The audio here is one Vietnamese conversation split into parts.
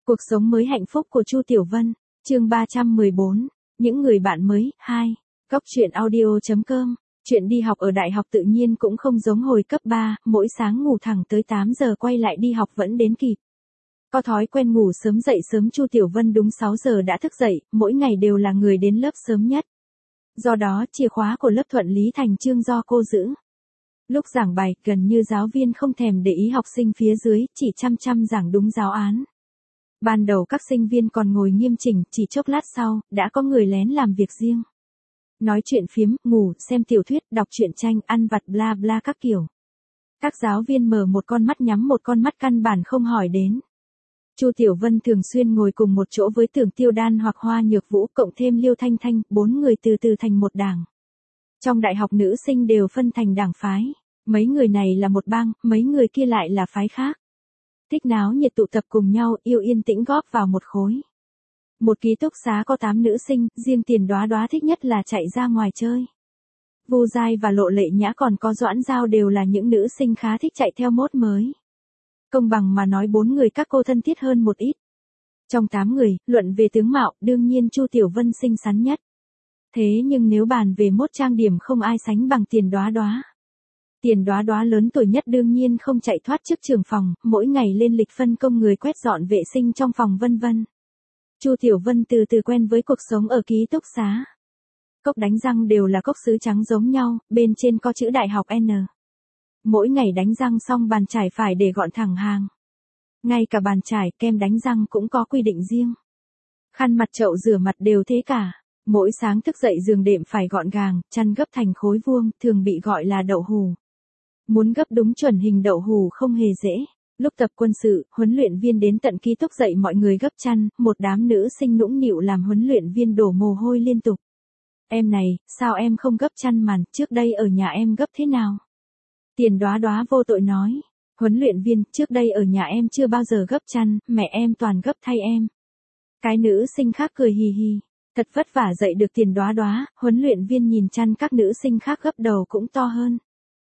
Cuộc sống mới hạnh phúc của Chu Tiểu Vân, chương 314, những người bạn mới, 2, Góc truyện audio.com, chuyện đi học ở đại học tự nhiên cũng không giống hồi cấp 3, mỗi sáng ngủ thẳng tới 8 giờ quay lại đi học vẫn đến kịp. Có thói quen ngủ sớm dậy sớm Chu Tiểu Vân đúng 6 giờ đã thức dậy, mỗi ngày đều là người đến lớp sớm nhất. Do đó, chìa khóa của lớp thuận lý thành chương do cô giữ. Lúc giảng bài, gần như giáo viên không thèm để ý học sinh phía dưới, chỉ chăm chăm giảng đúng giáo án. Ban đầu các sinh viên còn ngồi nghiêm chỉnh, chỉ chốc lát sau, đã có người lén làm việc riêng. Nói chuyện phiếm, ngủ, xem tiểu thuyết, đọc truyện tranh, ăn vặt bla bla các kiểu. Các giáo viên mở một con mắt nhắm một con mắt căn bản không hỏi đến. Chu Tiểu Vân thường xuyên ngồi cùng một chỗ với Tưởng Tiêu Đan hoặc Hoa Nhược Vũ cộng thêm Liêu Thanh Thanh, 4 người từ từ thành một đảng. Trong đại học nữ sinh đều phân thành đảng phái, mấy người này là một bang, mấy người kia lại là phái khác. Thích náo nhiệt tụ tập cùng nhau, yêu yên tĩnh góp vào một khối. Một ký túc xá có 8 nữ sinh, riêng Tiền Đoá Đoá thích nhất là chạy ra ngoài chơi. Vu Giai và Lộ Lệ Nhã còn có Doãn Giao đều là những nữ sinh khá thích chạy theo mốt mới. Công bằng mà nói 4 người các cô thân thiết hơn một ít. Trong 8 người, luận về tướng mạo, đương nhiên Chu Tiểu Vân xinh xắn nhất. Thế nhưng nếu bàn về mốt trang điểm không ai sánh bằng Tiền Đoá Đoá. Tiền Đoá Đoá lớn tuổi nhất đương nhiên không chạy thoát trước trưởng phòng, mỗi ngày lên lịch phân công người quét dọn vệ sinh trong phòng vân vân. Chu Tiểu Vân từ từ quen với cuộc sống ở ký túc xá. Cốc đánh răng đều là cốc sứ trắng giống nhau, bên trên có chữ đại học N. Mỗi ngày đánh răng xong bàn chải phải để gọn thẳng hàng. Ngay cả bàn chải, kem đánh răng cũng có quy định riêng. Khăn mặt chậu rửa mặt đều thế cả. Mỗi sáng thức dậy giường đệm phải gọn gàng, chăn gấp thành khối vuông, thường bị gọi là đậu hù. Muốn gấp đúng chuẩn hình đậu hù không hề dễ. Lúc tập quân sự, huấn luyện viên đến tận ký túc dạy mọi người gấp chăn, một đám nữ sinh nũng nịu làm huấn luyện viên đổ mồ hôi liên tục. Em này, sao em không gấp chăn màn, trước đây ở nhà em gấp thế nào? Tiền Đoá Đoá vô tội nói. Huấn luyện viên, trước đây ở nhà em chưa bao giờ gấp chăn, mẹ em toàn gấp thay em. Cái nữ sinh khác cười hì hì. Thật vất vả dậy được Tiền Đoá Đoá, huấn luyện viên nhìn chăn các nữ sinh khác gấp đầu cũng to hơn.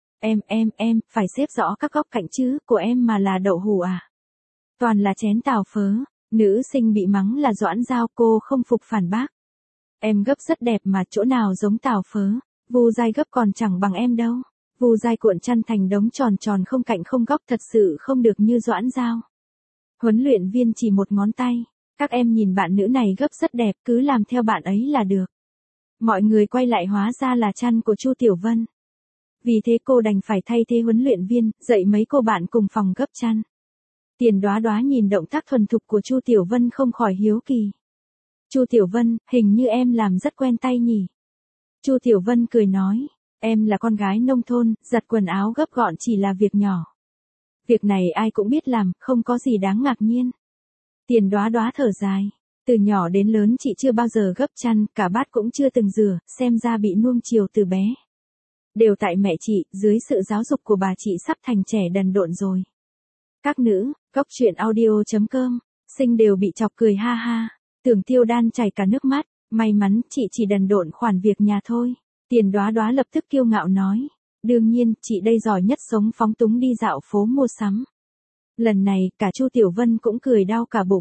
Em, phải xếp rõ các góc cạnh chứ, của em mà là đậu hù à? Toàn là chén tàu phớ, nữ sinh bị mắng là Doãn Giao, cô không phục phản bác. Em gấp rất đẹp mà chỗ nào giống tàu phớ, Vu Giai gấp còn chẳng bằng em đâu. Vu Giai cuộn chăn thành đống tròn tròn không cạnh không góc thật sự không được như Doãn Giao. Huấn luyện viên chỉ một ngón tay, các em nhìn bạn nữ này gấp rất đẹp, cứ làm theo bạn ấy là được. Mọi người quay lại hóa ra là chăn của Chu Tiểu Vân. Vì thế cô đành phải thay thế huấn luyện viên, dạy mấy cô bạn cùng phòng gấp chăn. Tiền Đoá Đoá nhìn động tác thuần thục của Chu Tiểu Vân không khỏi hiếu kỳ. Chu Tiểu Vân, hình như em làm rất quen tay nhỉ? Chu Tiểu Vân cười nói, em là con gái nông thôn, giặt quần áo gấp gọn chỉ là việc nhỏ. Việc này ai cũng biết làm, không có gì đáng ngạc nhiên. Tiền Đoá Đoá thở dài, từ nhỏ đến lớn chị chưa bao giờ gấp chăn, cả bát cũng chưa từng rửa, xem ra bị nuông chiều từ bé. Đều tại mẹ chị, dưới sự giáo dục của bà chị sắp thành trẻ đần độn rồi. Các nữ, Góc truyện audio.com, sinh đều bị chọc cười ha ha. Tưởng Tiêu Đan chảy cả nước mắt, may mắn chị chỉ đần độn khoản việc nhà thôi. Tiền Đoá Đoá lập tức kiêu ngạo nói, đương nhiên, chị đây giỏi nhất sống phóng túng đi dạo phố mua sắm. Lần này, cả Chu Tiểu Vân cũng cười đau cả bụng.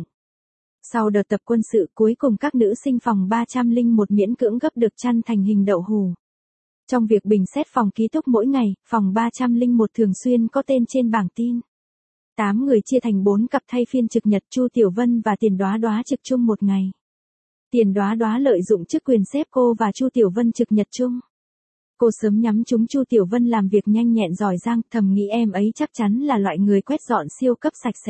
Sau đợt tập quân sự cuối cùng các nữ sinh phòng 301 miễn cưỡng gấp được chăn thành hình đậu hù. Trong việc bình xét phòng ký túc mỗi ngày, phòng 301 thường xuyên có tên trên bảng tin. 8 người chia thành 4 cặp thay phiên trực nhật, Chu Tiểu Vân và Tiền Đoá Đoá trực chung một ngày. Tiền Đoá Đoá lợi dụng chức quyền xếp cô và Chu Tiểu Vân trực nhật chung. Cô sớm nhắm trúng Chu Tiểu Vân làm việc nhanh nhẹn giỏi giang, thầm nghĩ em ấy chắc chắn là loại người quét dọn siêu cấp sạch sẽ.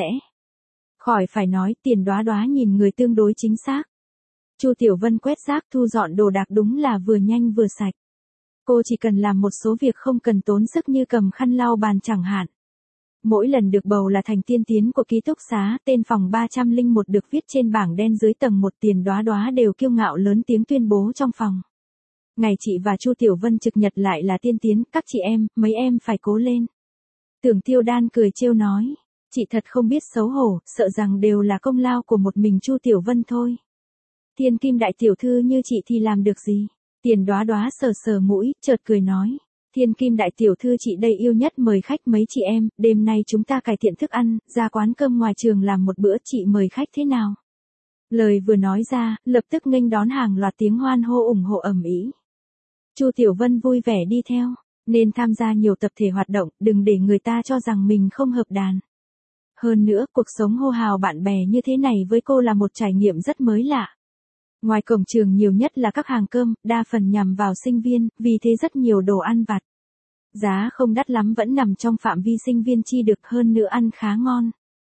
Khỏi phải nói, Tiền Đoá Đoá nhìn người tương đối chính xác. Chu Tiểu Vân quét rác thu dọn đồ đạc đúng là vừa nhanh vừa sạch. Cô chỉ cần làm một số việc không cần tốn sức như cầm khăn lau bàn chẳng hạn. Mỗi lần được bầu là thành tiên tiến của ký túc xá, tên phòng 301 được viết trên bảng đen dưới tầng 1. Tiền Đoá Đoá đều kiêu ngạo lớn tiếng tuyên bố trong phòng. Ngày chị và Chu Tiểu Vân trực nhật lại là tiên tiến, các chị em, mấy em phải cố lên. Tưởng Tiêu Đan cười trêu nói, chị thật không biết xấu hổ, sợ rằng đều là công lao của một mình Chu Tiểu Vân thôi. Thiên kim đại tiểu thư như chị thì làm được gì? Tiền Đoá Đoá sờ sờ mũi, chợt cười nói, Thiên Kim đại tiểu thư chị đây yêu nhất mời khách mấy chị em, đêm nay chúng ta cải thiện thức ăn, ra quán cơm ngoài trường làm một bữa chị mời khách thế nào? Lời vừa nói ra, lập tức nghênh đón hàng loạt tiếng hoan hô ủng hộ ầm ĩ. Chu Tiểu Vân vui vẻ đi theo, nên tham gia nhiều tập thể hoạt động, đừng để người ta cho rằng mình không hợp đàn. Hơn nữa, cuộc sống hô hào bạn bè như thế này với cô là một trải nghiệm rất mới lạ. Ngoài cổng trường nhiều nhất là các hàng cơm, đa phần nhằm vào sinh viên, vì thế rất nhiều đồ ăn vặt. Giá không đắt lắm vẫn nằm trong phạm vi sinh viên chi được, hơn nữa ăn khá ngon.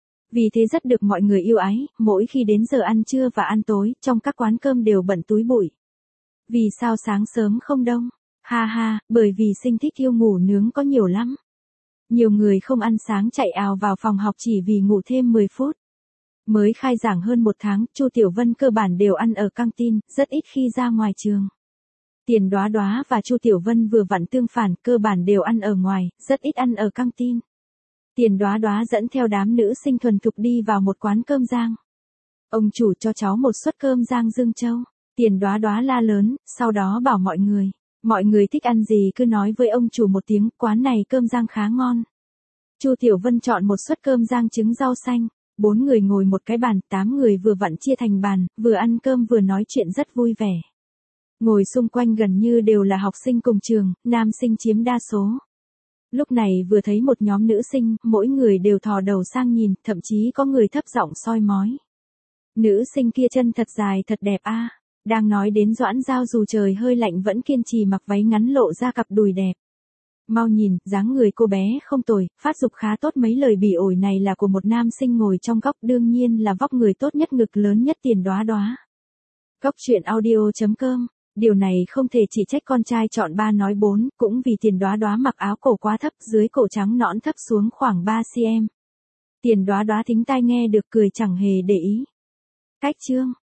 Vì thế rất được mọi người yêu ái, mỗi khi đến giờ ăn trưa và ăn tối, trong các quán cơm đều bận túi bụi. Vì sao sáng sớm không đông? Ha ha, bởi vì sinh thích yêu ngủ nướng có nhiều lắm. Nhiều người không ăn sáng chạy ào vào phòng học chỉ vì ngủ thêm 10 phút. Mới khai giảng hơn 1 tháng, Chu Tiểu Vân cơ bản đều ăn ở căng tin, rất ít khi ra ngoài trường. Tiền Đóa Đóa và Chu Tiểu Vân vừa vặn tương phản, cơ bản đều ăn ở ngoài, rất ít ăn ở căng tin. Tiền Đóa Đóa dẫn theo đám nữ sinh thuần thục đi vào một quán cơm rang. Ông chủ cho cháu một suất cơm rang Dương Châu. Tiền Đóa Đóa la lớn, sau đó bảo mọi người thích ăn gì cứ nói với ông chủ một tiếng, quán này cơm rang khá ngon. Chu Tiểu Vân chọn một suất cơm rang trứng rau xanh. 4 người ngồi một cái bàn, 8 người vừa vặn chia thành bàn, vừa ăn cơm vừa nói chuyện rất vui vẻ. Ngồi xung quanh gần như đều là học sinh cùng trường, nam sinh chiếm đa số. Lúc này vừa thấy một nhóm nữ sinh, mỗi người đều thò đầu sang nhìn, thậm chí có người thấp giọng soi mói. Nữ sinh kia chân thật dài thật đẹp a. Đang nói đến Doãn Giao dù trời hơi lạnh vẫn kiên trì mặc váy ngắn lộ ra cặp đùi đẹp. Mau nhìn, dáng người cô bé không tồi, phát dục khá tốt. Mấy lời bỉ ổi này là của một nam sinh ngồi trong góc, đương nhiên là vóc người tốt nhất, ngực lớn nhất Tiền Đóa Đóa. Góc truyện audio.com. Điều này không thể chỉ trách con trai chọn 3 nói 4, cũng vì Tiền Đóa Đóa mặc áo cổ quá thấp, dưới cổ trắng nõn thấp xuống khoảng 3 cm. Tiền Đóa Đóa thính tai nghe được cười chẳng hề để ý. Cách chương